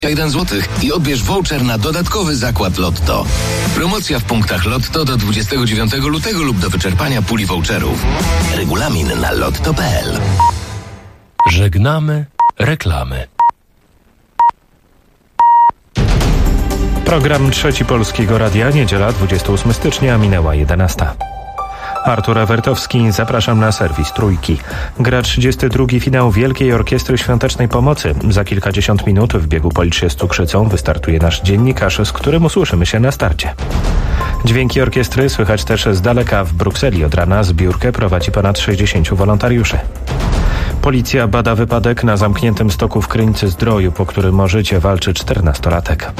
1 zł i odbierz voucher na dodatkowy zakład Lotto. Promocja w punktach Lotto do 29 lutego lub do wyczerpania puli voucherów. Regulamin na lotto.pl. Żegnamy reklamy. Program Trzeci Polskiego Radia, niedziela 28 stycznia, minęła 11. Artur Ewertowski, zapraszam na serwis Trójki. Gra 32. finał Wielkiej Orkiestry Świątecznej Pomocy. Za kilkadziesiąt minut w biegu Policz się z cukrzycą wystartuje nasz dziennikarz, z którym usłyszymy się na starcie. Dźwięki orkiestry słychać też z daleka. W Brukseli od rana zbiórkę prowadzi ponad 60 wolontariuszy. Policja bada wypadek na zamkniętym stoku w Krynicy-Zdroju, po którym o życie walczy 14-latek.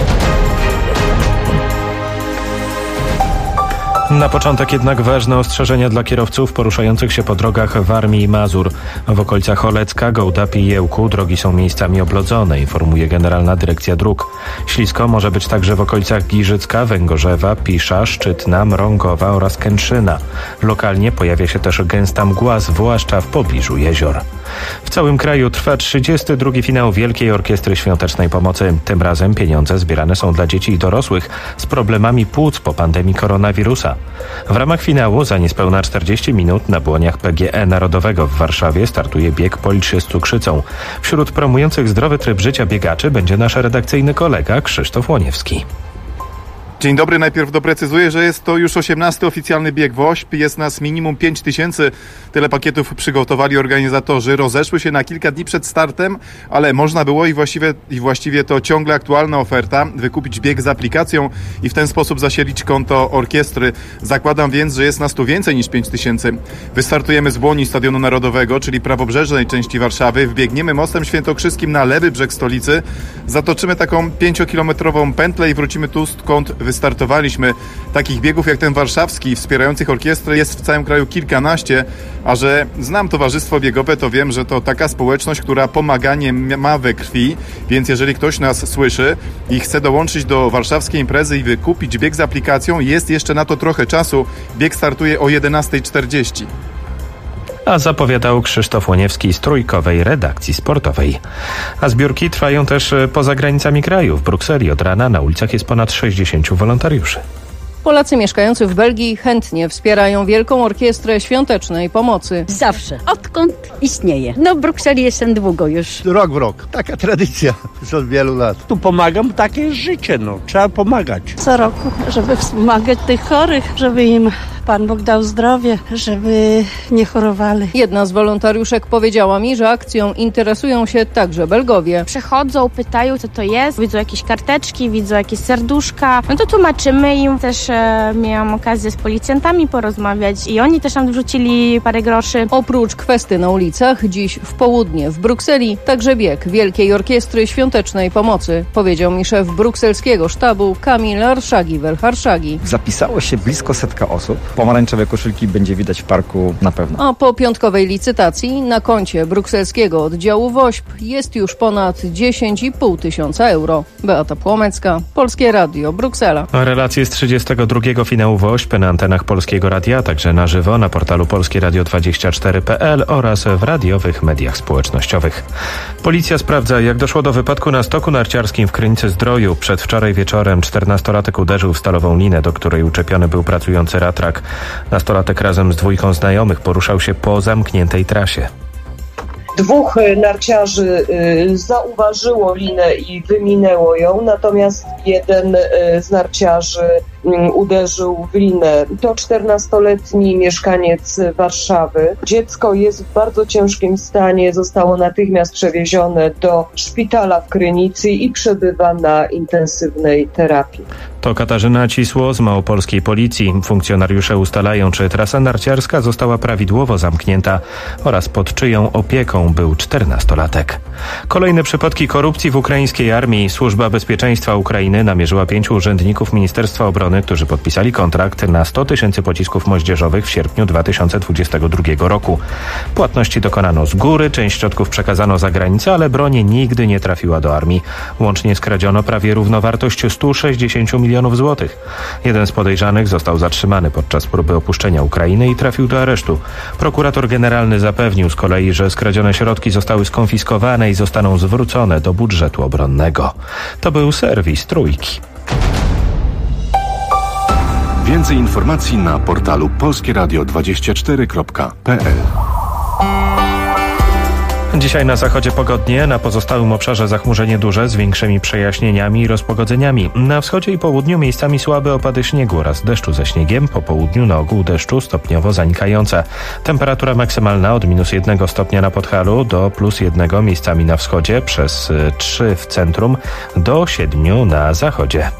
Na początek jednak ważne ostrzeżenia dla kierowców poruszających się po drogach Warmii i Mazur. W okolicach Olecka, Gołdapi i Ełku drogi są miejscami oblodzone, informuje Generalna Dyrekcja Dróg. Ślisko może być także w okolicach Giżycka, Węgorzewa, Pisza, Szczytna, Mrągowa oraz Kętrzyna. Lokalnie pojawia się też gęsta mgła, zwłaszcza w pobliżu jezior. W całym kraju trwa 32. finał Wielkiej Orkiestry Świątecznej Pomocy. Tym razem pieniądze zbierane są dla dzieci i dorosłych z problemami płuc po pandemii koronawirusa. W ramach finału za niespełna 40 minut na błoniach PGE Narodowego w Warszawie startuje bieg Policz się z cukrzycą. Wśród promujących zdrowy tryb życia biegaczy będzie nasz redakcyjny kolega Krzysztof Łoniewski. Dzień dobry, najpierw doprecyzuję, że jest to już 18. oficjalny bieg WOŚP. Jest nas minimum 5000. Tyle pakietów przygotowali organizatorzy. Rozeszły się na kilka dni przed startem, ale można było i właściwie to ciągle aktualna oferta, wykupić bieg z aplikacją i w ten sposób zasilić konto orkiestry. Zakładam więc, że jest nas tu więcej niż 5000. Wystartujemy z Błoni Stadionu Narodowego, czyli prawobrzeżnej części Warszawy. Wbiegniemy mostem świętokrzyskim na lewy brzeg stolicy. Zatoczymy taką 5-kilometrową pętlę i wrócimy tu, skąd wystartowaliśmy. Takich biegów jak ten warszawski, wspierających orkiestrę, jest w całym kraju kilkanaście, a że znam towarzystwo biegowe, to wiem, że to taka społeczność, która pomaganie ma we krwi, więc jeżeli ktoś nas słyszy i chce dołączyć do warszawskiej imprezy i wykupić bieg z aplikacją, jest jeszcze na to trochę czasu. Bieg startuje o 11:40. A zapowiadał Krzysztof Łoniewski z Trójkowej Redakcji Sportowej. A zbiórki trwają też poza granicami kraju. W Brukseli od rana na ulicach jest ponad 60 wolontariuszy. Polacy mieszkający w Belgii chętnie wspierają Wielką Orkiestrę Świątecznej Pomocy. Zawsze. Odkąd istnieje. No w Brukseli jestem długo już. Rok w rok. Taka tradycja już od wielu lat. Tu pomagam, takie jest życie, trzeba pomagać. Co roku, żeby wspomagać tych chorych, żeby im Pan Bóg dał zdrowie, żeby nie chorowali. Jedna z wolontariuszek powiedziała mi, że akcją interesują się także Belgowie. Przychodzą, pytają, co to jest, widzą jakieś karteczki, widzą jakieś serduszka. No to tłumaczymy im. Też miałam okazję z policjantami porozmawiać i oni też nam wrzucili parę groszy. Oprócz kwesty na ulicach, dziś w południe w Brukseli także bieg Wielkiej Orkiestry Świątecznej Pomocy, powiedział mi szef brukselskiego sztabu Kamil Arszagi-Welharszagi. Zapisało się blisko 100 osób. Pomarańczowe koszulki będzie widać w parku na pewno. A po piątkowej licytacji na koncie brukselskiego oddziału WOŚP jest już ponad 10,5 tysiąca euro. Beata Płomecka, Polskie Radio, Bruksela. A relacje z 32. finału WOŚP na antenach Polskiego Radia, a także na żywo na portalu polskieradio24.pl oraz w radiowych mediach społecznościowych. Policja sprawdza, jak doszło do wypadku na stoku narciarskim w Krynicy-Zdroju. Przedwczoraj wieczorem 14-latek uderzył w stalową linę, do której uczepiony był pracujący ratrak. Nastolatek razem z dwójką znajomych poruszał się po zamkniętej trasie. Dwóch narciarzy zauważyło linę i wyminęło ją, natomiast jeden z narciarzy uderzył w linę. To 14-letni mieszkaniec Warszawy. Dziecko jest w bardzo ciężkim stanie, zostało natychmiast przewiezione do szpitala w Krynicy i przebywa na intensywnej terapii. To Katarzyna Cisło z małopolskiej policji. Funkcjonariusze ustalają, czy trasa narciarska została prawidłowo zamknięta oraz pod czyją opieką był 14-latek. Kolejne przypadki korupcji w ukraińskiej armii. Służba Bezpieczeństwa Ukrainy namierzyła 5 urzędników Ministerstwa Obrony strony, którzy podpisali kontrakt na 100 000 pocisków moździerzowych w sierpniu 2022 roku. Płatności dokonano z góry, część środków przekazano za granicę, ale broń nigdy nie trafiła do armii. Łącznie skradziono prawie równowartość 160 milionów złotych. Jeden z podejrzanych został zatrzymany podczas próby opuszczenia Ukrainy i trafił do aresztu. Prokurator generalny zapewnił z kolei, że skradzione środki zostały skonfiskowane i zostaną zwrócone do budżetu obronnego. To był serwis Trójki. Więcej informacji na portalu polskieradio24.pl. Dzisiaj na zachodzie pogodnie, na pozostałym obszarze zachmurzenie duże z większymi przejaśnieniami i rozpogodzeniami. Na wschodzie i południu miejscami słabe opady śniegu oraz deszczu ze śniegiem, po południu na ogół deszczu stopniowo zanikające. Temperatura maksymalna od -1 stopnia na Podhalu do +1 miejscami na wschodzie, przez 3 w centrum do 7 na zachodzie.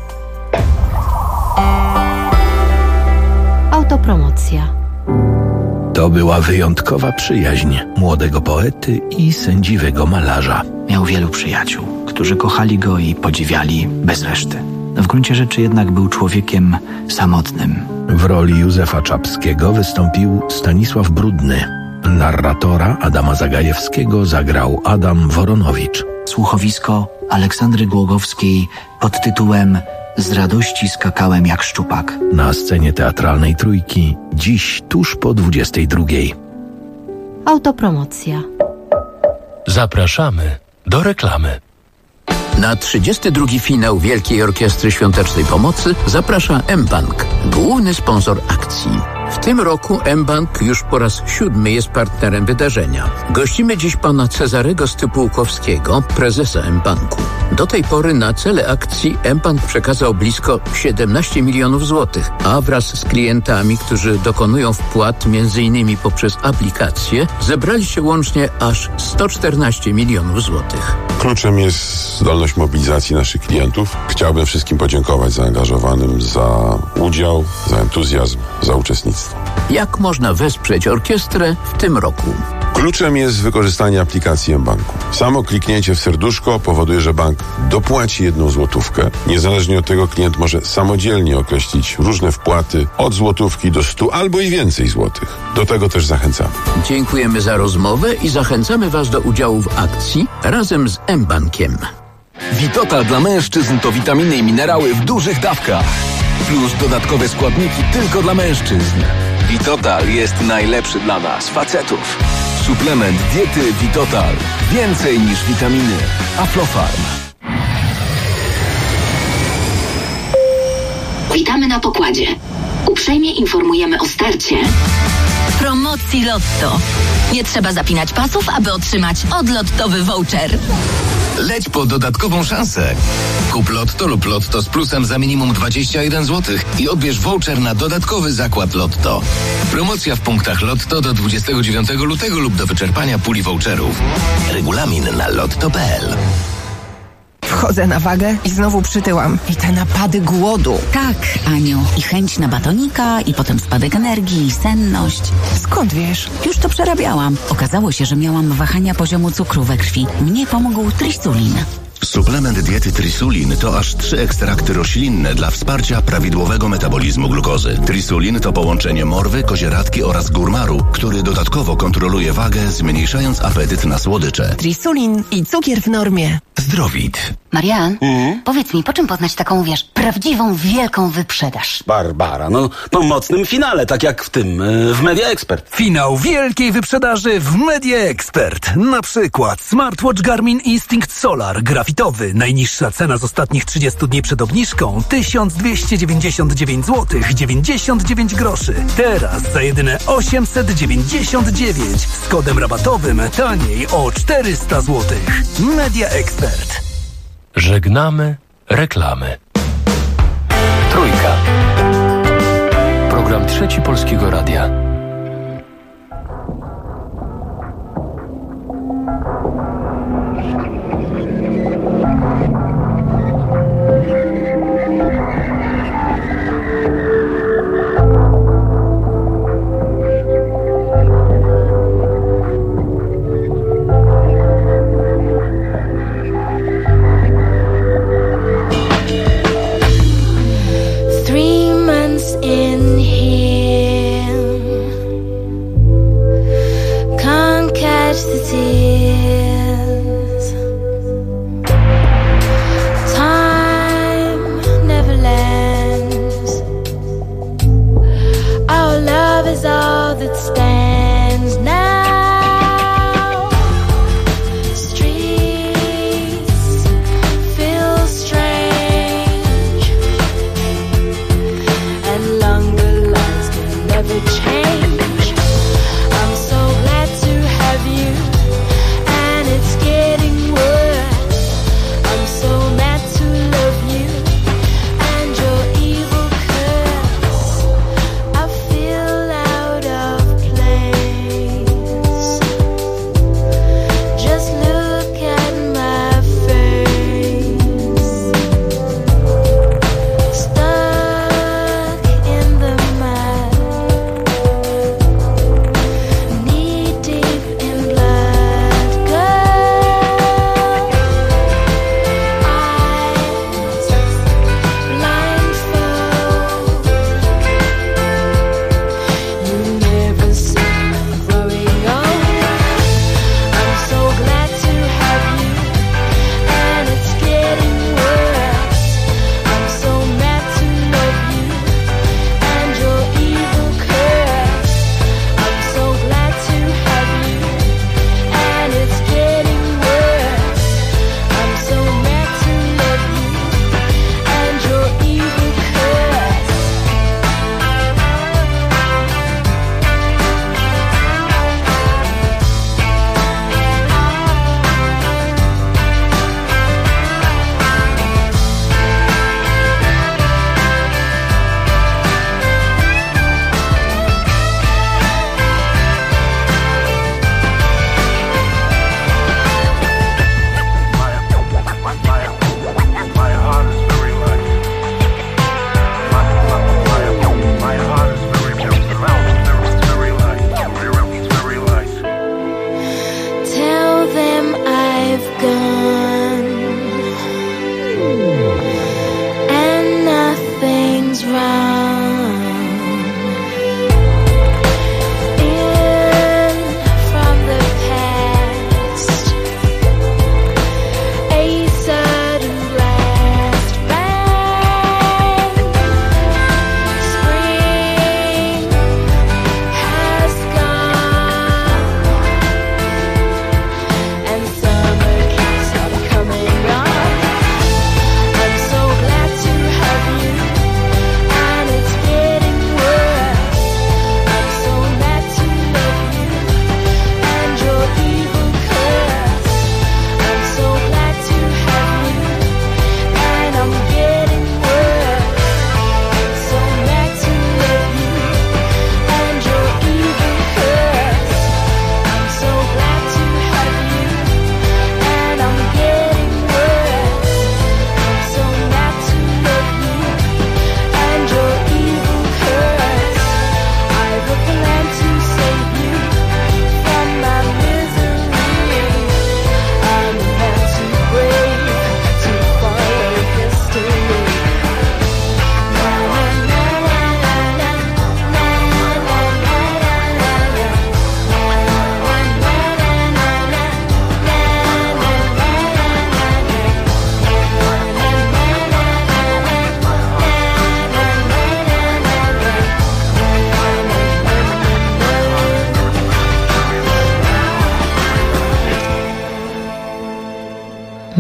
Autopromocja. To była wyjątkowa przyjaźń młodego poety i sędziwego malarza. Miał wielu przyjaciół, którzy kochali go i podziwiali bez reszty. W gruncie rzeczy jednak był człowiekiem samotnym. W roli Józefa Czapskiego wystąpił Stanisław Brudny. Narratora Adama Zagajewskiego zagrał Adam Woronowicz. Słuchowisko Aleksandry Głogowskiej pod tytułem Z radości skakałem jak szczupak. Na scenie teatralnej Trójki dziś tuż po 22. Autopromocja. Zapraszamy do reklamy. Na 32. finał Wielkiej Orkiestry Świątecznej Pomocy zaprasza mBank, główny sponsor akcji. W tym roku mBank już po raz 7 jest partnerem wydarzenia. Gościmy dziś pana Cezarego Stypułkowskiego, prezesa mBanku. Do tej pory na cele akcji mBank przekazał blisko 17 milionów złotych, a wraz z klientami, którzy dokonują wpłat m.in. poprzez aplikację, zebraliście łącznie aż 114 milionów złotych. Kluczem jest zdolność mobilizacji naszych klientów. Chciałbym wszystkim podziękować zaangażowanym za udział, za entuzjazm, za uczestnictwo. Jak można wesprzeć orkiestrę w tym roku? Kluczem jest wykorzystanie aplikacji mBanku. Samo kliknięcie w serduszko powoduje, że bank dopłaci 1 złotówkę. Niezależnie od tego klient może samodzielnie określić różne wpłaty od złotówki do 100 albo i więcej złotych. Do tego też zachęcamy. Dziękujemy za rozmowę i zachęcamy Was do udziału w akcji razem z mBankiem. Witotal dla mężczyzn to witaminy i minerały w dużych dawkach. Plus dodatkowe składniki tylko dla mężczyzn. Witotal jest najlepszy dla nas, facetów. Suplement diety Witotal. Więcej niż witaminy. Aflofarm. Witamy na pokładzie. Uprzejmie informujemy o starcie promocji Lotto. Nie trzeba zapinać pasów, aby otrzymać odlottowy voucher. Leć po dodatkową szansę. Kup Lotto lub Lotto z plusem za minimum 21 zł i odbierz voucher na dodatkowy zakład Lotto. Promocja w punktach Lotto do 29 lutego lub do wyczerpania puli voucherów. Regulamin na lotto.pl. Wchodzę na wagę i znowu przytyłam. I te napady głodu. Tak, Aniu. I chęć na batonika, i potem spadek energii, i senność. Skąd wiesz? Już to przerabiałam. Okazało się, że miałam wahania poziomu cukru we krwi. Mnie pomógł Trisulin. Suplement diety Trisulin to aż 3 ekstrakty roślinne dla wsparcia prawidłowego metabolizmu glukozy. Trisulin to połączenie morwy, kozieradki oraz górmaru, który dodatkowo kontroluje wagę, zmniejszając apetyt na słodycze. Trisulin i cukier w normie. Zdrowit. Marian, powiedz mi, po czym poznać taką, prawdziwą, wielką wyprzedaż? Barbara, po mocnym finale, tak jak w tym, w Media Expert. Finał wielkiej wyprzedaży w Media Expert. Na przykład smartwatch Garmin Instinct Solar, grafitowy. Najniższa cena z ostatnich 30 dni przed obniżką 1299 zł 99 groszy. Teraz za jedyne 899 z kodem rabatowym taniej o 400 zł. Media Expert. Żegnamy reklamy. Trójka. Program Trzeci Polskiego Radia. Three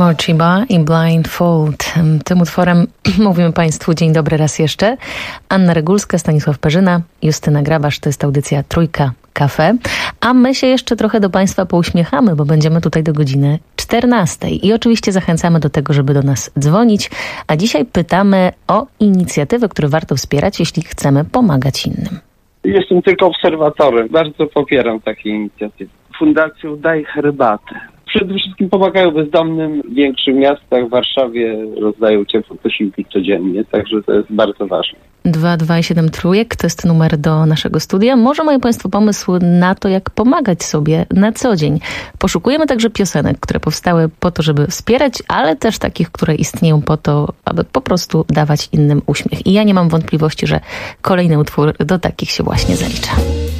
Morchiba i Blindfold. Tym utworem mówimy Państwu dzień dobry raz jeszcze. Anna Regulska, Stanisław Perzyna, Justyna Grabasz. To jest audycja Trójka Cafe. A my się jeszcze trochę do Państwa pouśmiechamy, bo będziemy tutaj do godziny 14. I oczywiście zachęcamy do tego, żeby do nas dzwonić. A dzisiaj pytamy o inicjatywy, które warto wspierać, jeśli chcemy pomagać innym. Jestem tylko obserwatorem. Bardzo popieram takie inicjatywy. Fundacją Daj Herbatę. Przede wszystkim pomagają bezdomnym w większych miastach. W Warszawie rozdają ciepłe posiłki codziennie, także to jest bardzo ważne. 227 Trójek to jest numer do naszego studia. Może mają Państwo pomysł na to, jak pomagać sobie na co dzień. Poszukujemy także piosenek, które powstały po to, żeby wspierać, ale też takich, które istnieją po to, aby po prostu dawać innym uśmiech. I ja nie mam wątpliwości, że kolejny utwór do takich się właśnie zalicza.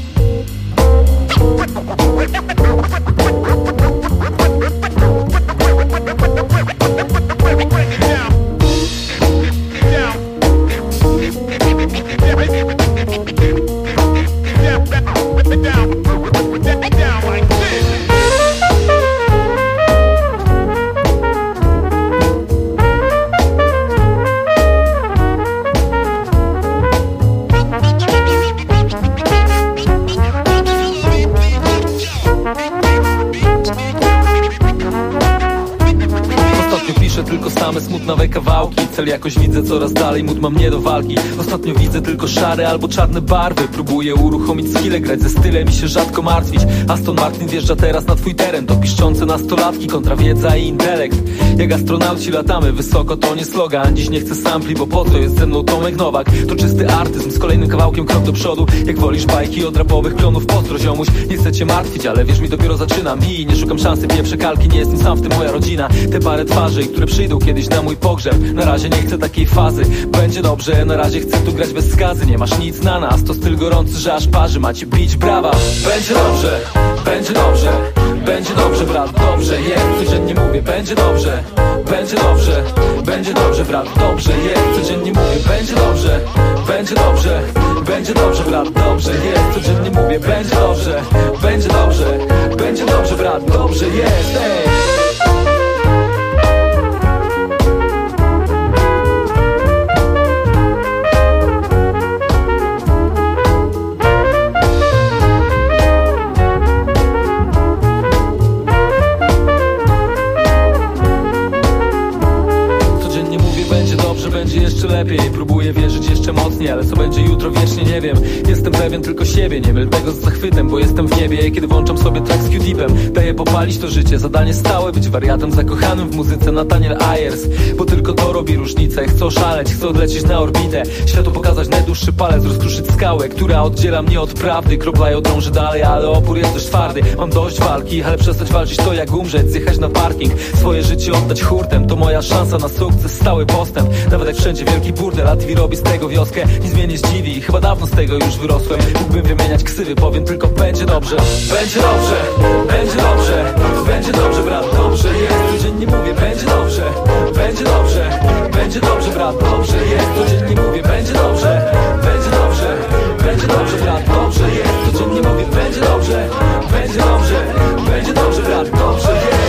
Same smutnawe kawałki, cel jakoś widzę coraz dalej, mód ma mnie do walki. Ostatnio widzę tylko szare albo czarne barwy. Próbuję uruchomić skille, grać ze stylem i się rzadko martwić. Aston Martin wjeżdża teraz na twój teren. To piszczące nastolatki, kontra wiedza i intelekt. Jak astronauci latamy wysoko, to nie slogan. Dziś nie chcę sampli, bo po to jest ze mną Tomek Nowak. To czysty artyzm, z kolejnym kawałkiem krok do przodu. Jak wolisz bajki od rapowych klonów, pozdro ziomuś. Nie chcę cię martwić, ale wierz mi, dopiero zaczynam. I nie szukam szansy, pieprze kalki, nie jestem sam, w tym moja rodzina. Te parę twarzy, które przyjdą kiedyś na mój pogrzeb. Na razie nie chcę takiej fazy. Będzie dobrze, na razie chcę tu grać bez skazy. Nie masz nic na nas, to styl gorący, że aż parzy. Macie bić brawa. Będzie dobrze, będzie dobrze, będzie dobrze, brat, dobrze jest. Codziennie mówię, będzie dobrze, będzie dobrze, będzie dobrze, brat, dobrze jest. Codziennie mówię, będzie dobrze, będzie dobrze, będzie dobrze, brat, dobrze jest. Codziennie mówię, będzie dobrze, będzie dobrze, będzie dobrze, brat, dobrze jest. Ej. Będzie jeszcze lepiej, próbuję wierzyć jeszcze mocniej, ale co będzie jutro wiecznie nie wiem. Jestem pewien tylko siebie, nie myl tego z zachwytem, bo jestem w niebie, kiedy włączam sobie track z Q-Deepem. Daję popalić to życie, zadanie stałe, być wariatem zakochanym w muzyce Nathaniel Ayers. Bo tylko to robi różnicę, chcę oszaleć, chcę odlecieć na orbitę. Światu pokazać najdłuższy palec, rozkruszyć skałę, która oddziela mnie od prawdy. Kropla drąży dalej, ale opór jest dość twardy. Mam dość walki, ale przestać walczyć to jak umrzeć. Zjechać na parking, swoje życie oddać hurtem. To moja szansa na sukces, stały postęp. Nawet jak wszędzie wielki burdel, a TV robi z tego wioskę. Nic mnie nie zdziwi, chyba dawno z tego już wyrosłem. Mógłbym wymieniać ksywy, powiem tylko będzie dobrze. Będzie dobrze, będzie dobrze, będzie dobrze, brat, dobrze jest. Codziennie mówię, będzie dobrze, będzie dobrze, będzie dobrze, brat, dobrze jest. Codziennie mówię, będzie dobrze, będzie dobrze, będzie dobrze, brat, dobrze jest. Codziennie mówię, będzie dobrze, będzie dobrze, będzie dobrze, brat, dobrze jest.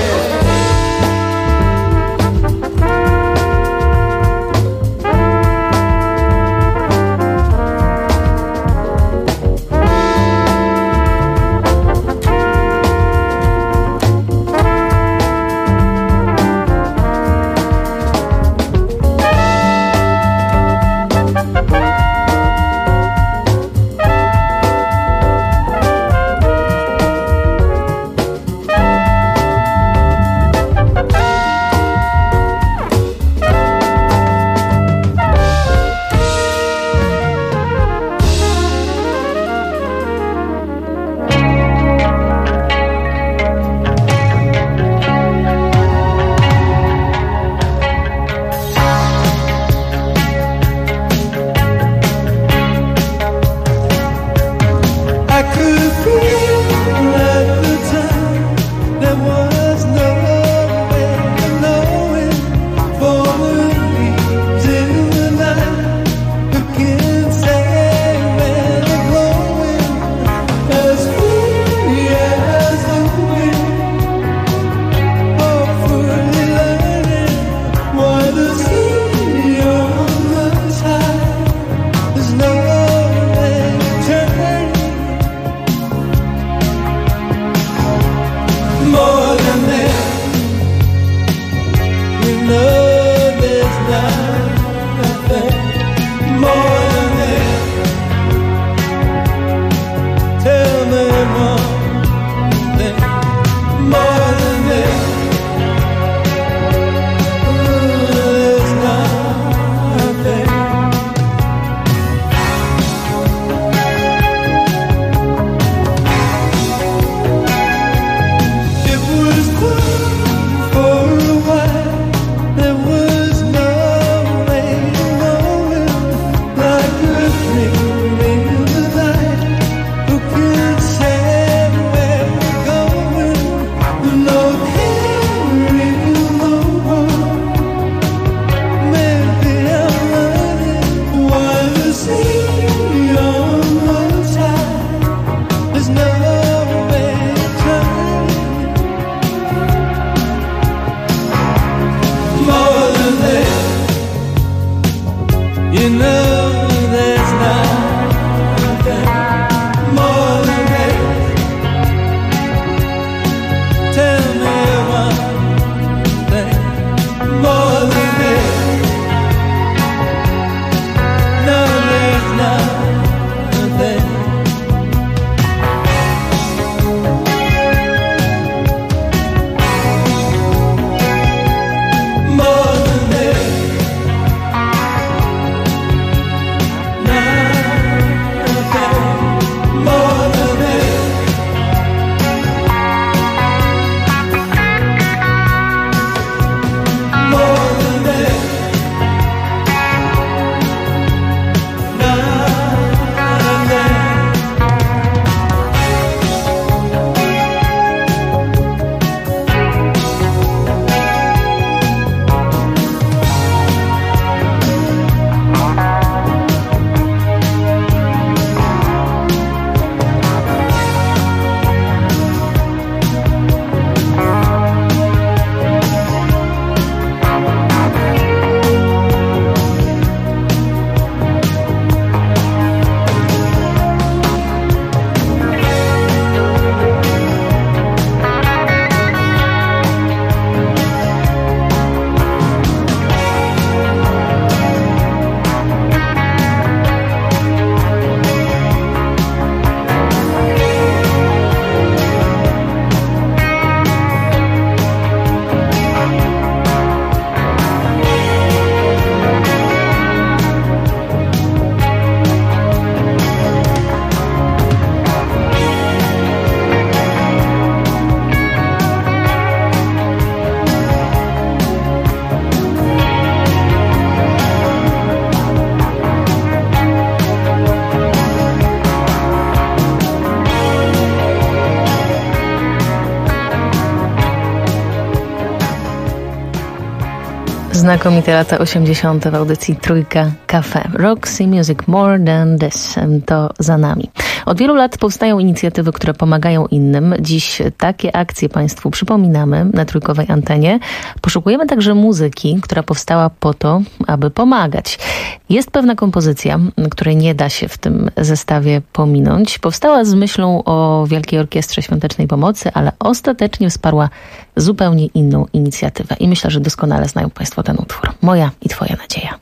Znakomite lata 80. w audycji Trójka Cafe. Roxy Music More Than This to za nami. Od wielu lat powstają inicjatywy, które pomagają innym. Dziś takie akcje Państwu przypominamy na trójkowej antenie. Poszukujemy także muzyki, która powstała po to, aby pomagać. Jest pewna kompozycja, której nie da się w tym zestawie pominąć. Powstała z myślą o Wielkiej Orkiestrze Świątecznej Pomocy, ale ostatecznie wsparła zupełnie inną inicjatywę. I myślę, że doskonale znają Państwo ten utwór. Moja i Twoja nadzieja.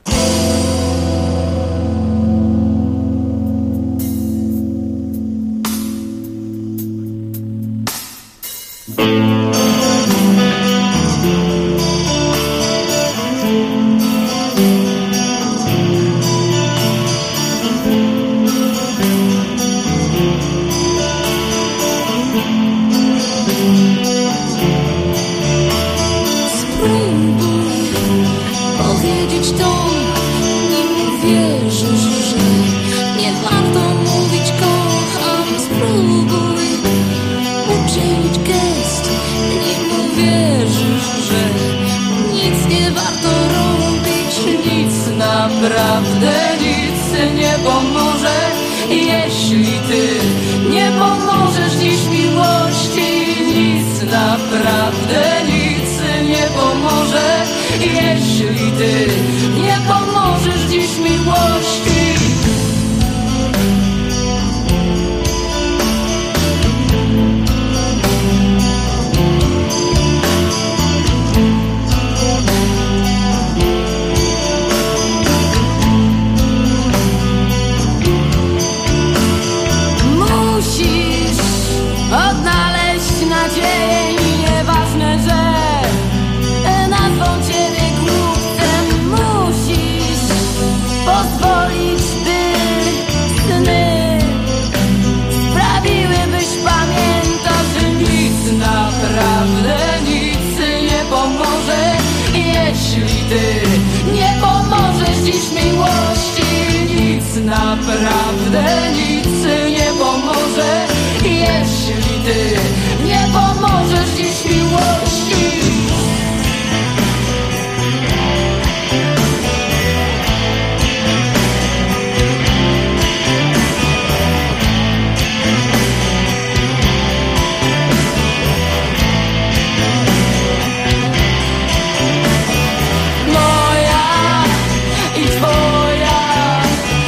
Naprawdę nic nie pomoże, jeśli ty nie pomożesz dziś miłości. Nic, naprawdę nic nie pomoże, jeśli ty nie pomożesz dziś miłości. Naprawdę nic nie pomoże, jeśli ty nie pomożesz dziś miłości.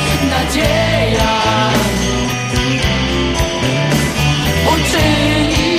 Uczyni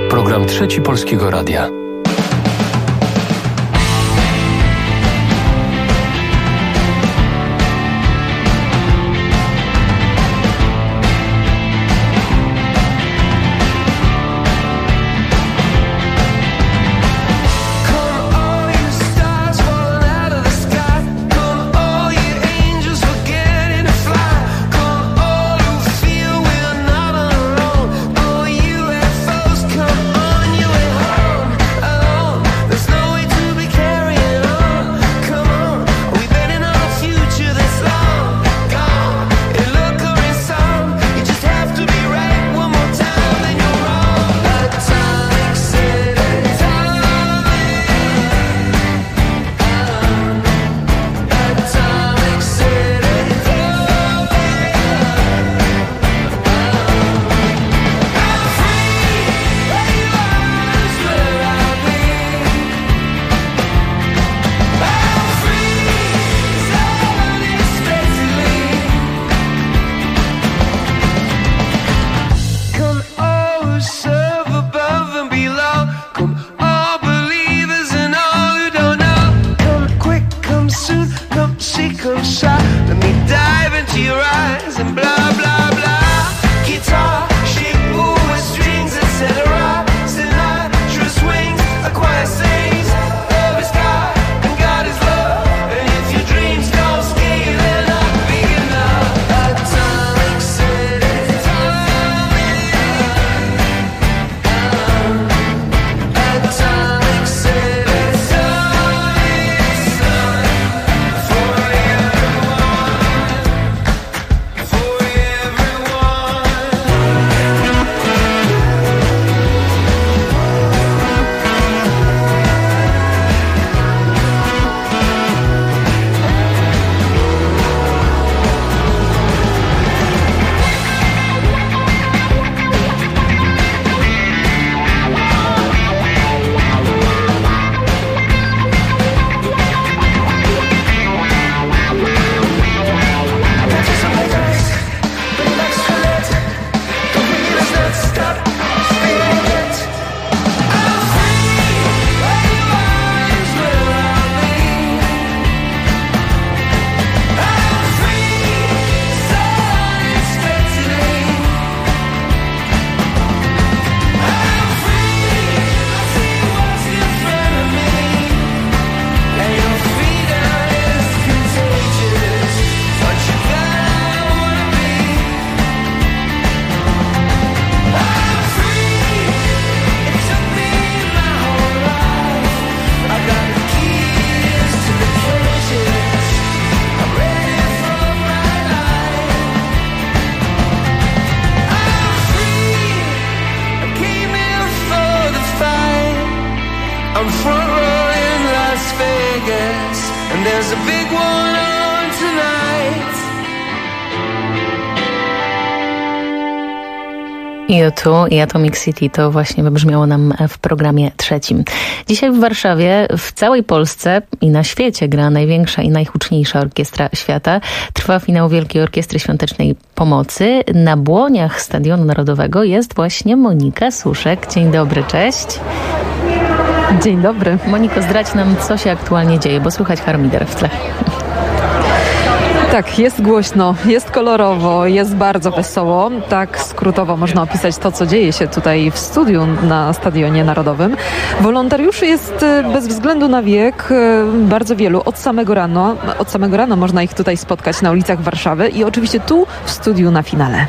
Program Trzeci Polskiego Radia. U2 i Atomic City to właśnie wybrzmiało nam w programie trzecim. Dzisiaj w Warszawie, w całej Polsce i na świecie gra największa i najhuczniejsza orkiestra świata. Trwa finał Wielkiej Orkiestry Świątecznej Pomocy. Na błoniach Stadionu Narodowego jest właśnie Monika Suszek. Dzień dobry, cześć. Dzień dobry. Moniko, zdradź nam, co się aktualnie dzieje, bo słychać harmider w tle. Tak, jest głośno, jest kolorowo, jest bardzo wesoło. Tak skrótowo można opisać to, co dzieje się tutaj w studiu na Stadionie Narodowym. Wolontariuszy jest bez względu na wiek bardzo wielu. Od samego rana można ich tutaj spotkać na ulicach Warszawy i oczywiście tu w studiu na finale.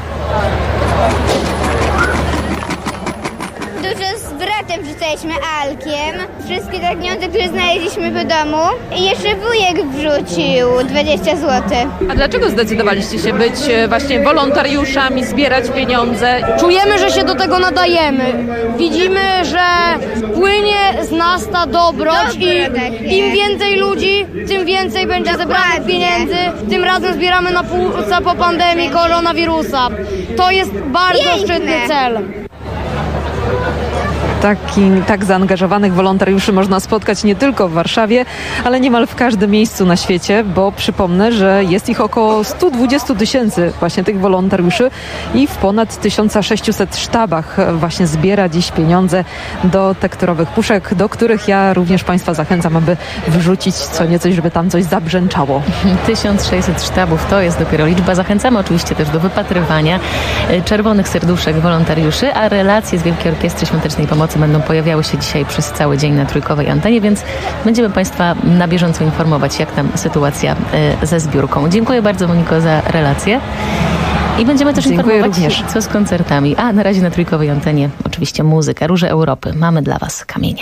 Rzucaliśmy alkiem, wszystkie te pieniądze, które znaleźliśmy w domu i jeszcze wujek wrzucił 20 zł. A dlaczego zdecydowaliście się być właśnie wolontariuszami, zbierać pieniądze? Czujemy, że się do tego nadajemy. Widzimy, że płynie z nas ta dobroć i im więcej ludzi, tym więcej będzie zebranych pieniędzy. Tym razem zbieramy na półce po pandemii koronawirusa. To jest bardzo szczytny cel. Tak zaangażowanych wolontariuszy można spotkać nie tylko w Warszawie, ale niemal w każdym miejscu na świecie, bo przypomnę, że jest ich około 120 000 właśnie tych wolontariuszy i w ponad 1600 sztabach właśnie zbiera dziś pieniądze do tekturowych puszek, do których ja również Państwa zachęcam, aby wrzucić co nieco, żeby tam coś zabrzęczało. 1600 sztabów to jest dopiero liczba. Zachęcamy oczywiście też do wypatrywania czerwonych serduszek wolontariuszy, a relacje z Wielkiej Orkiestry Świątecznej Pomocy będą pojawiały się dzisiaj przez cały dzień na trójkowej antenie, więc będziemy Państwa na bieżąco informować, jak tam sytuacja ze zbiórką. Dziękuję bardzo, Moniko, za relację. I będziemy też informować, również, co z koncertami. A na razie na trójkowej antenie oczywiście muzyka. Róże Europy. Mamy dla Was kamienie.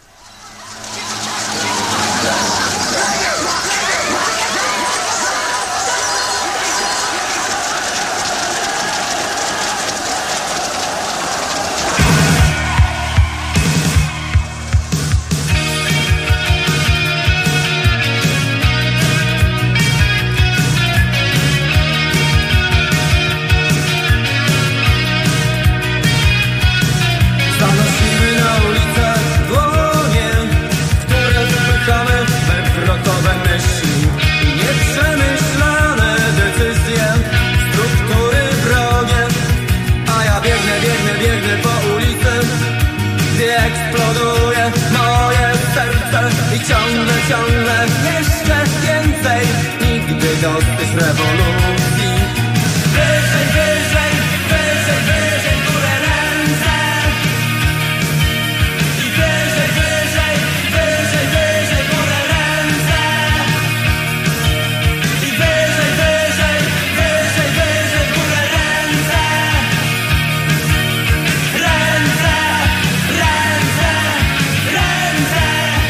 Ciągle jeszcze więcej, nigdy dosyć rewolucji. Wyżej, wyżej, wyżej, wyżej, w górę ręce. I wyżej, wyżej, wyżej, wyżej, w górę ręce. I wyżej, wyżej, wyżej, wyżej, w górę ręce. Ręce, ręce, ręce.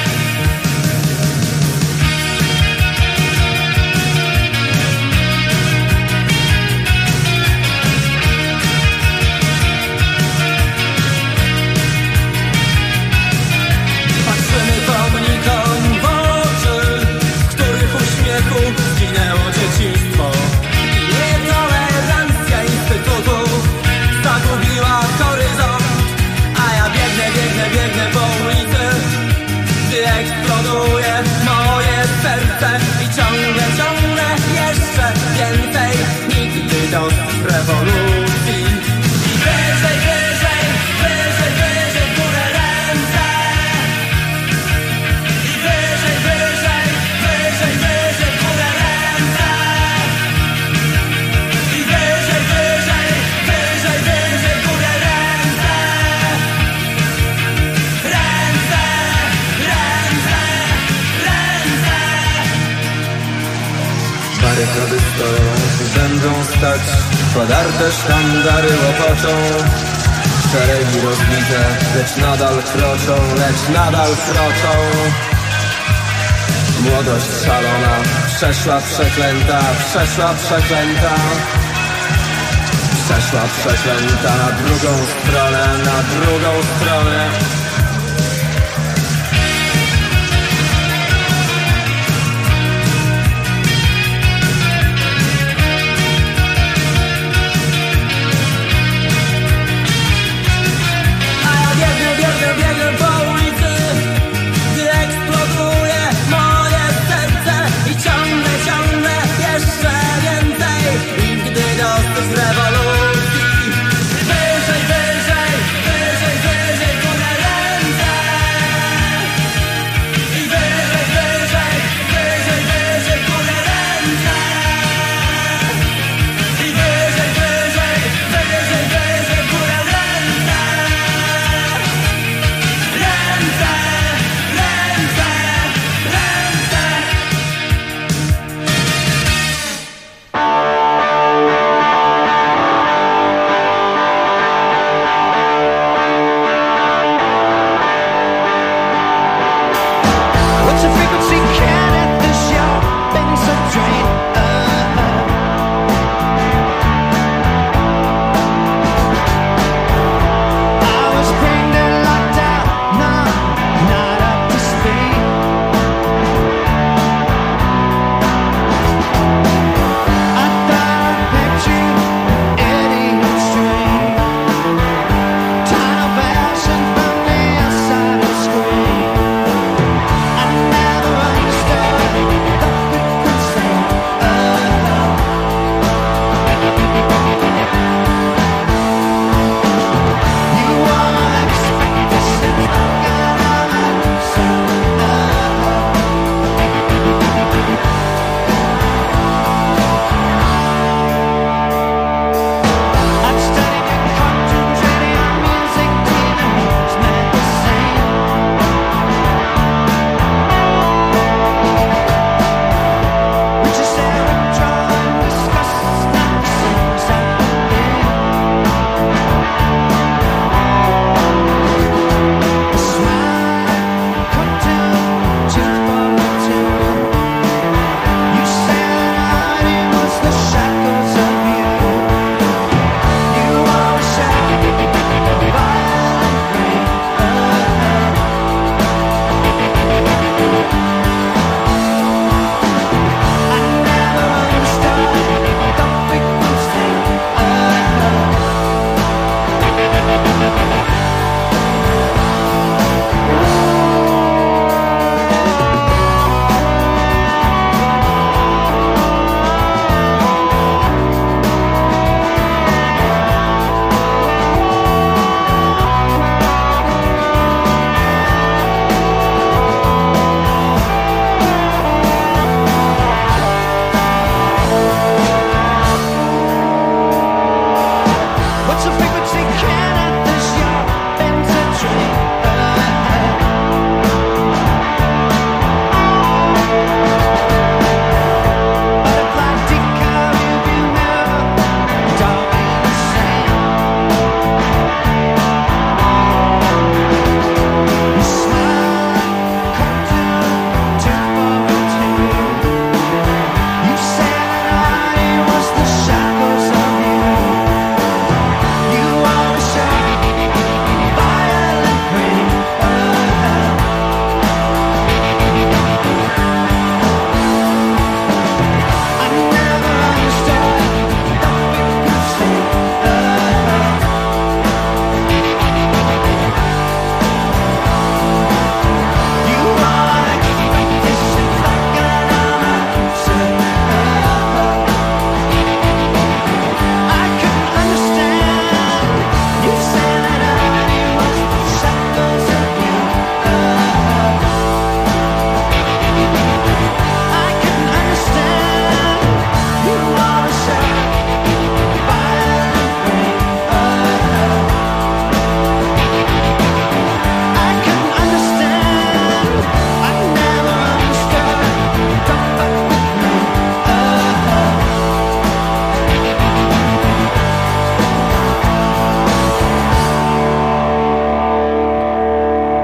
I ciągle, ciągle jeszcze więcej, nigdy dosyć rewolucji. I wyżej, wyżej, wyżej, wyżej, w górę ręce. I wyżej, wyżej, wyżej, wyżej, w górę ręce. I wyżej, wyżej, wyżej, wyżej, w górę ręce. Ręce, ręce, ręce. Barykady stoją, będą stać, podarte sztandary łopoczą. Szeregi rozbite, lecz nadal kroczą, lecz nadal kroczą. Młodość szalona, przeszła przeklęta, przeszła przeklęta. Przeszła przeklęta na drugą stronę, na drugą stronę. Biegnę po ulicy, gdy eksploduje moje serce. I ciągle, ciągle jeszcze więcej, nigdy dosyć rewolucji. Wyżej, wyżej, wyżej, wyżej,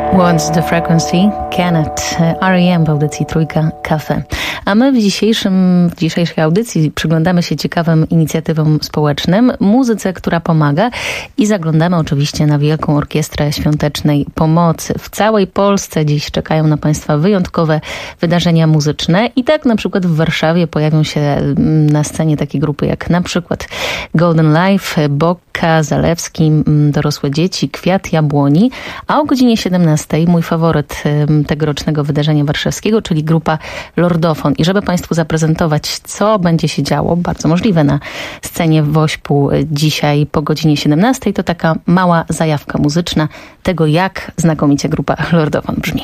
What's the frequency? Cannot. R.E.M. w audycji Trójka Cafe. A my w dzisiejszej audycji przyglądamy się ciekawym inicjatywom społecznym, muzyce, która pomaga i zaglądamy oczywiście na Wielką Orkiestrę Świątecznej Pomocy. W całej Polsce dziś czekają na Państwa wyjątkowe wydarzenia muzyczne i tak na przykład w Warszawie pojawią się na scenie takie grupy jak na przykład Golden Life, Bokka, Zalewski, Dorosłe Dzieci, Kwiat Jabłoni, a o godzinie 17 mój faworyt tegorocznego wydarzenia warszawskiego, czyli grupa Lordofon. I żeby Państwu zaprezentować, co będzie się działo, bardzo możliwe na scenie w Wośpu dzisiaj po godzinie 17, to taka mała zajawka muzyczna tego, jak znakomicie grupa Lordofon brzmi.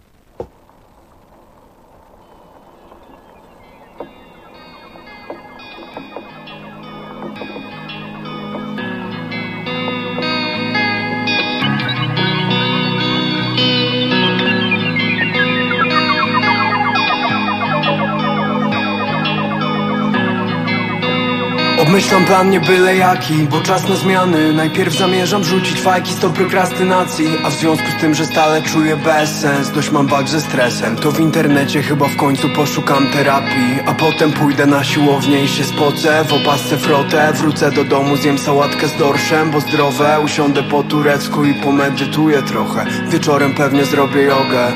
Obmyślam plan nie byle jaki, bo czas na zmiany. Najpierw zamierzam rzucić fajki z prokrastynacji, a w związku z tym, że stale czuję bezsens, dość mam walk ze stresem, to w internecie chyba w końcu poszukam terapii. A potem pójdę na siłownię i się spocę, w opasce frotę. Wrócę do domu, zjem sałatkę z dorszem, bo zdrowe. Usiądę po turecku i pomedytuję trochę. Wieczorem pewnie zrobię jogę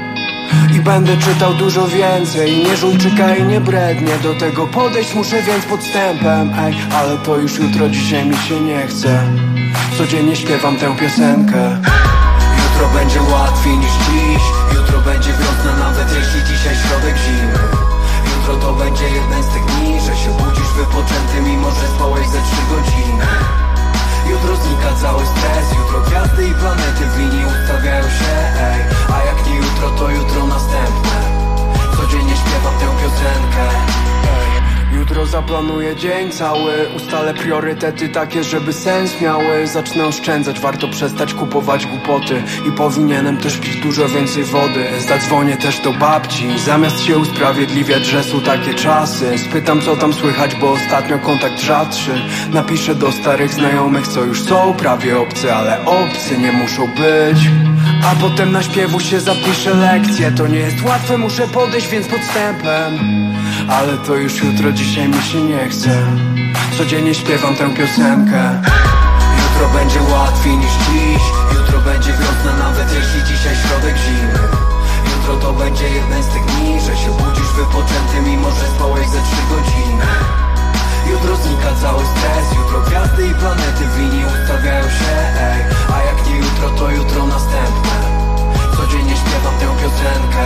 i będę czytał dużo więcej. Nie żulczyka i nie brednie, do tego podejść muszę więc podstępem. Ej, ale to już jutro, dzisiaj mi się nie chce. Codziennie śpiewam tę piosenkę. Jutro będzie łatwiej niż dziś. Jutro będzie wiosna, nawet jeśli dzisiaj środek zimy. Jutro to będzie jeden z tych dni, że się budzisz wypoczęty, mimo że spałeś ze 3 godziny. Jutro znika cały stres, jutro gwiazdy i planety w linii ustawiają się, ej. A jak nie jutro, to jutro następne. Codziennie śpiewam tę piosenkę, ej. Jutro zaplanuję dzień cały, ustalę priorytety takie, żeby sens miały. Zacznę oszczędzać, warto przestać kupować głupoty. I powinienem też pić dużo więcej wody. Zadzwonię też do babci, zamiast się usprawiedliwiać, że są takie czasy. Spytam, co tam słychać, bo ostatnio kontakt rzadszy. Napiszę do starych znajomych, co już są prawie obcy, ale obcy nie muszą być. A potem na śpiewu się zapiszę lekcje. To nie jest łatwe, muszę podejść więc podstępem. Ale to już jutro, dzisiaj mi się nie chce. Codziennie śpiewam tę piosenkę. Jutro będzie łatwiej niż dziś. Jutro będzie wiosna, nawet jeśli dzisiaj środek zimy. Jutro to będzie jeden z tych dni, że się budzisz wypoczęty, mimo że spałeś ze 3 godziny. Jutro znika cały stres, jutro gwiazdy i planety w linii ustawiają się, ej. A jak nie jutro, to jutro następne. Codziennie śpiewam tę piosenkę.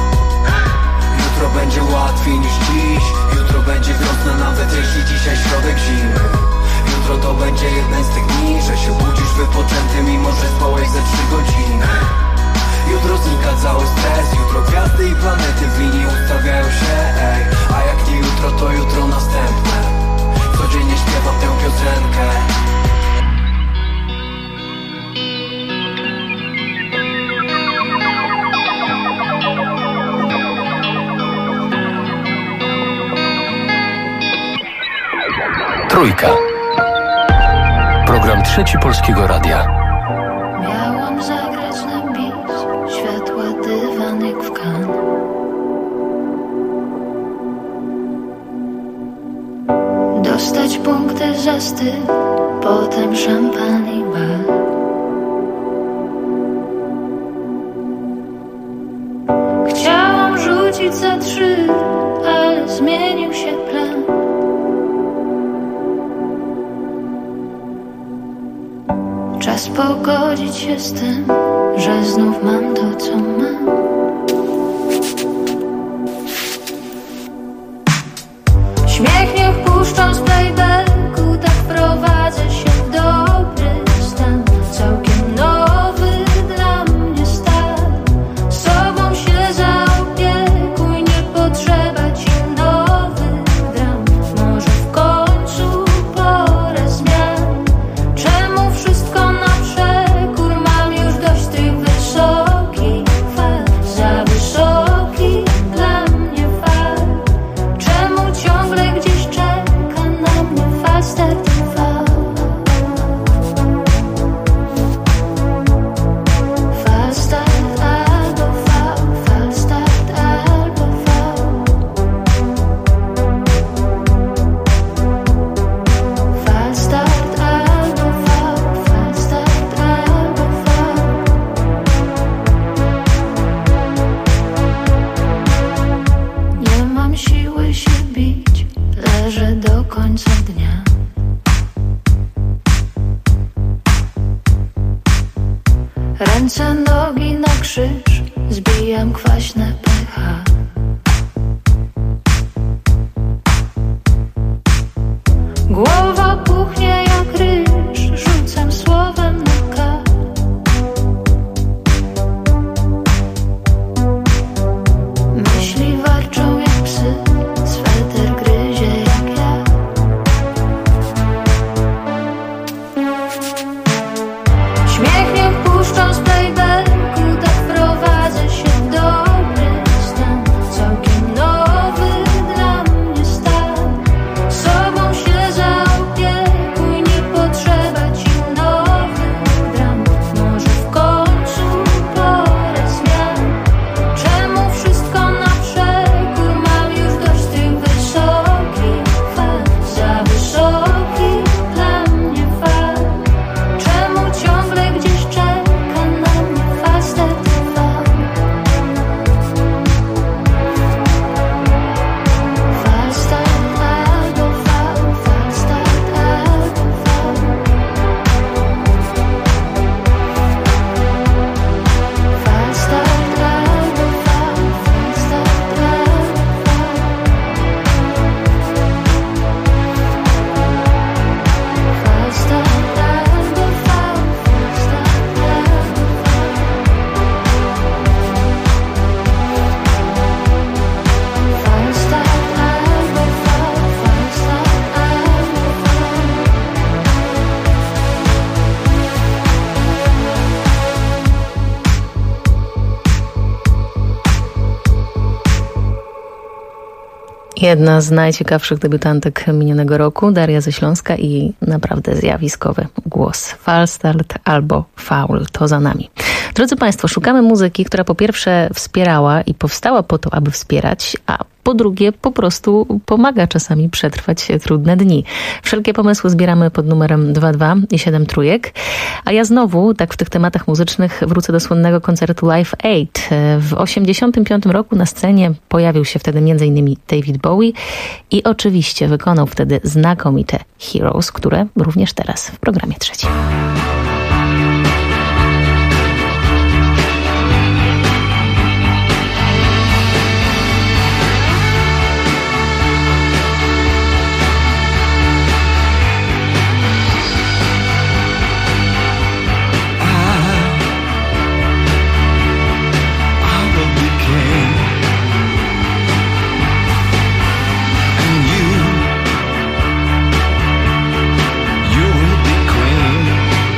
Jutro będzie łatwiej niż dziś. Jutro będzie wiosna, nawet jeśli dzisiaj środek zimy. Jutro to będzie jeden z tych dni, że się budzisz wypoczęty, mimo że spałeś ze 3 godziny. Jutro znika cały stres, jutro gwiazdy i planety w linii ustawiają się, ej. A jak nie jutro, to jutro następne. Codziennie śpiewam tę piosenkę. Trójka. Program Trzeci Polskiego Radia. Miałam zagrać na bić światła dywanek w kan. Dostać punkty za styl, potem szampan i bar. Chciałam rzucić za 3, ale zmienił się plan. Czas pogodzić się z tym, że znów mam to, co mam. Śmiech niech puszczą z playbacku, tak wprowadzę się w dobry stan. Całkiem nowy dla mnie stan. Sobą się zaopiekuj, nie potrzeba ci nowych dram. Może w końcu pora zmian. Czemu wszystko na przekór? Mam już dość tych wysokich fal. nogi na krzyż, zbijam kwaśne pH. Głowa puchnie jak ryż, rzucam słowem na K. Myśli warczą jak psy, sweter gryzie jak ja. Śmiech nie wpuszczą z playbacku, tak wprowadzę się w dobry stan. Całkiem nowy dla mnie stan. Sobą się zaopiekuj, nie potrzeba ci nowych dram. Może w końcu pora zmian. Czemu wszystko na przekór? Mam już dość tych wysokich fal. Za wysoki dla mnie fal. Czemu ciągle gdzieś czeka na mnie Falstart TV? Falstart albo V, Falstart albo V. Falstart albo V, Falstart albo V. Falstart albo V, Falstart albo V. Falstart albo V, Falstart Jedna z najciekawszych debiutantek minionego roku, Daria ze Śląska i jej naprawdę zjawiskowy głos. Falstart albo faul, to za nami. Drodzy Państwo, szukamy muzyki, która po pierwsze wspierała i powstała po to, aby wspierać, a po drugie po prostu pomaga czasami przetrwać trudne dni. Wszelkie pomysły zbieramy pod numerem 22 i 7 trójek. A ja znowu, tak w tych tematach muzycznych, wrócę do słynnego koncertu Live Aid. W 1985 roku na scenie pojawił się wtedy m.in. David Bowie i oczywiście wykonał wtedy znakomite Heroes, które również teraz w programie trzecim. You will be queen.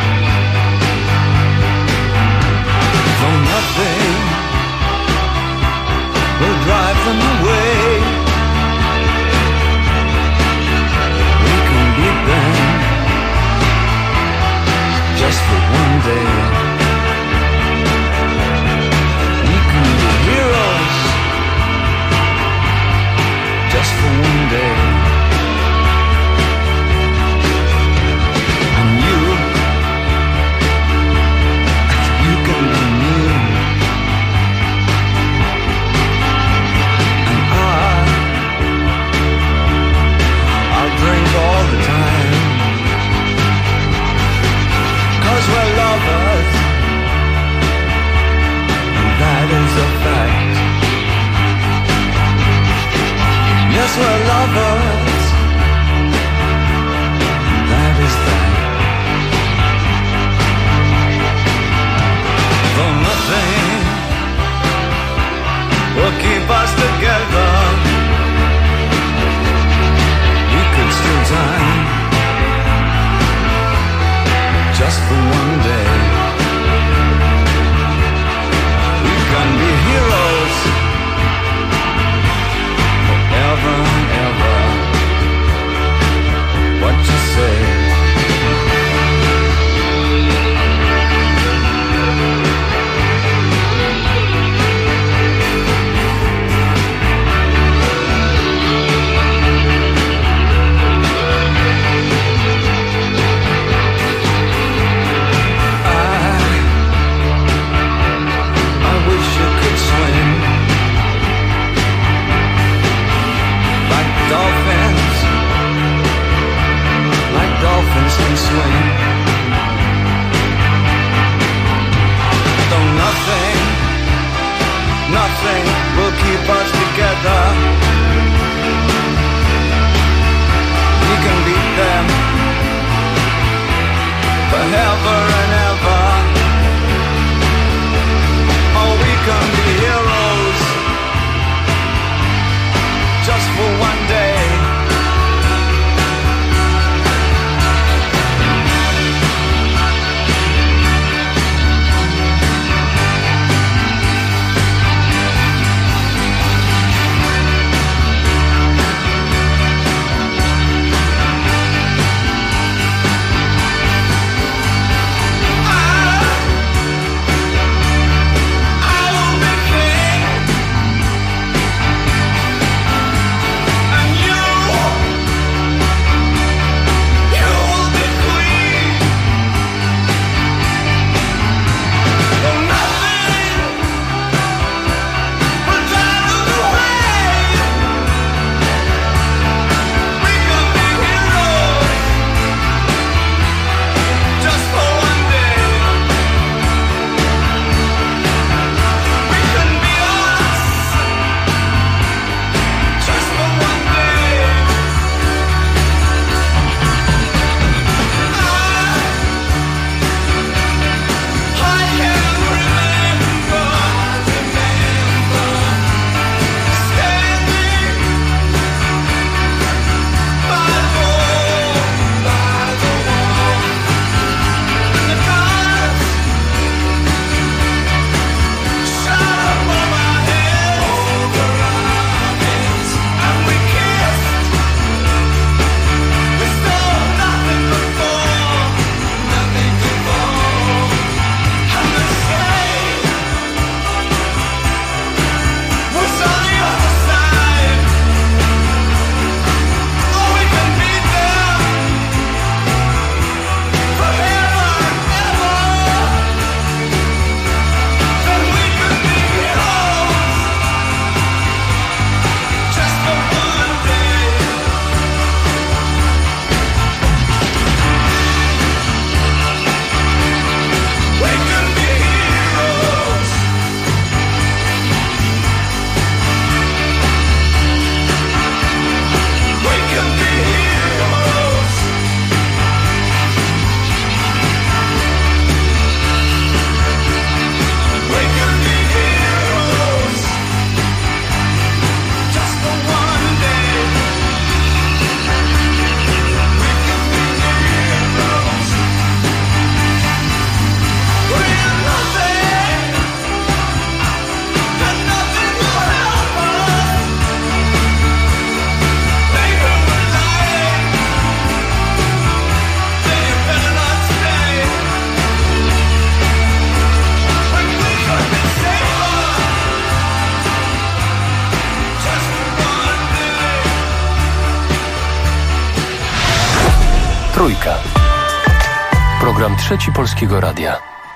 Trójka. Program Trzeci Polskiego Radia.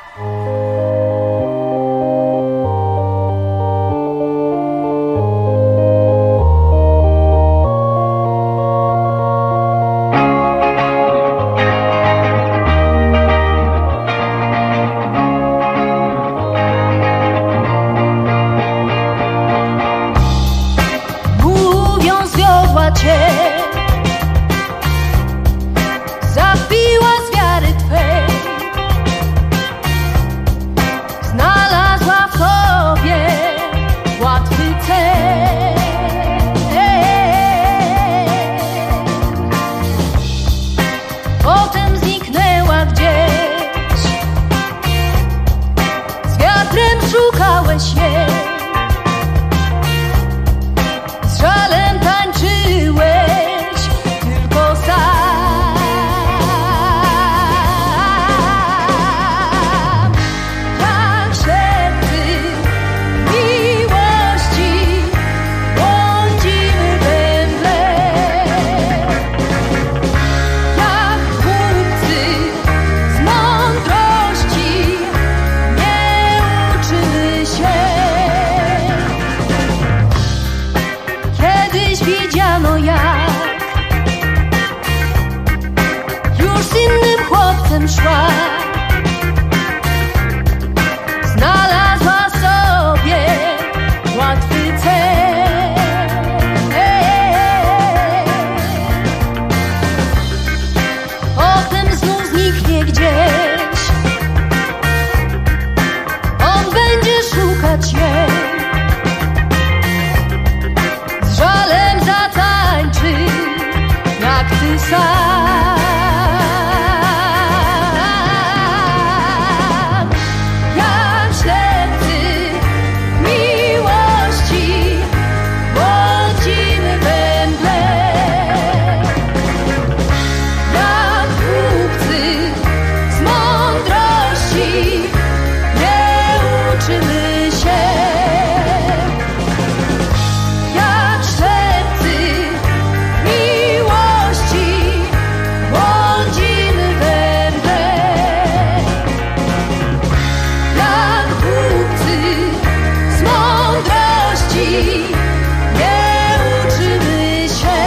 Zabiła z wiary Twej, znalazła w Tobie łatwy cel. Potem zniknęła gdzieś, z wiatrem szukałeś jej, z żalem tańczyłeś tylko sam. Widziano jak już z innym chłopcem szła, znalazła sobie łatwy cel. Potem znów zniknie gdzieś, on będzie szukać jej, z żalem zatańczy jak ty sam. Jak ślepcy miłości błądzimy we mgle, jak głupcy z mądrości nie uczymy się. Jak ślepcy miłości błądzimy we mgle, jak głupcy z mądrości nie uczymy się.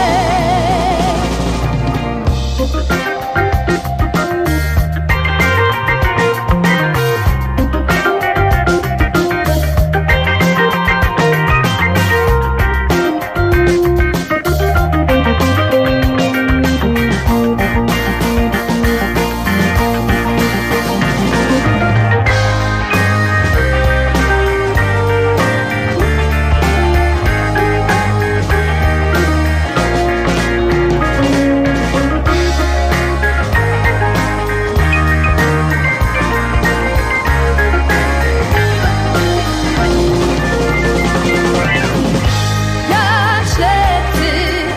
Jak ślepcy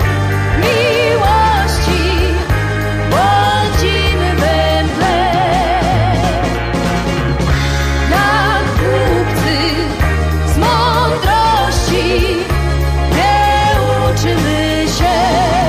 miłości błądzimy we mgle, jak głupcy z mądrości nie uczymy się.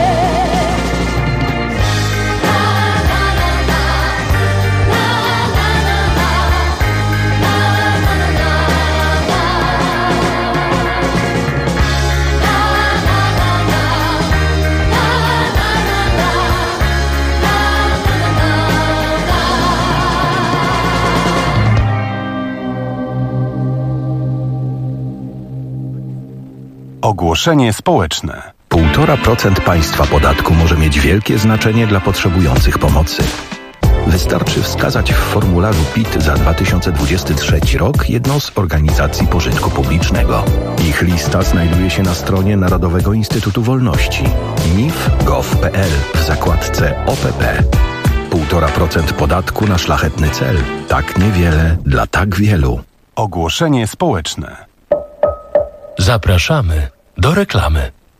Ogłoszenie społeczne. 1,5% państwa podatku może mieć wielkie znaczenie dla potrzebujących pomocy. Wystarczy wskazać w formularzu PIT za 2023 rok jedną z organizacji pożytku publicznego. Ich lista znajduje się na stronie Narodowego Instytutu Wolności nif.gov.pl w zakładce OPP. 1,5% podatku na szlachetny cel. Tak niewiele dla tak wielu. Ogłoszenie społeczne. Zapraszamy do reklamy.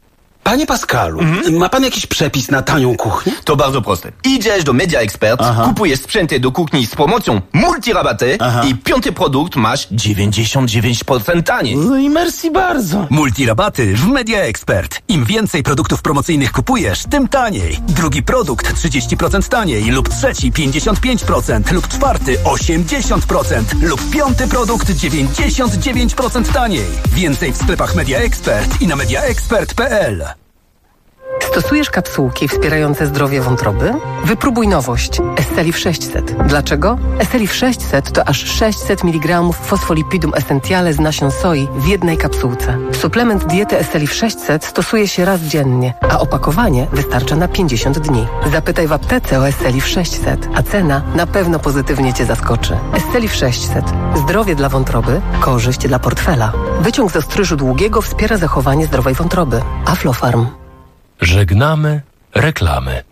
Panie Pascalu, ma pan jakiś przepis na tanią kuchnię? To bardzo proste. Idziesz do Media Expert, kupujesz sprzęty do kuchni z promocją multirabaty i piąty produkt masz 99% taniej. No i merci bardzo. Multirabaty w Media Expert. Im więcej produktów promocyjnych kupujesz, tym taniej. Drugi produkt 30% taniej lub trzeci 55% lub czwarty 80% lub piąty produkt 99% taniej. Więcej w sklepach Media Expert i na mediaexpert.pl. Stosujesz kapsułki wspierające zdrowie wątroby? Wypróbuj nowość Estelif 600. Dlaczego? Estelif 600 to aż 600 mg fosfolipidum essentiale z nasion soi w jednej kapsułce. Suplement diety Estelif 600 stosuje się raz dziennie, a opakowanie wystarcza na 50 dni. Zapytaj w aptece o Estelif 600, a cena na pewno pozytywnie Cię zaskoczy. Estelif 600. Zdrowie dla wątroby, korzyść dla portfela. Wyciąg z ostryżu długiego wspiera zachowanie zdrowej wątroby. Aflofarm. Żegnamy reklamy.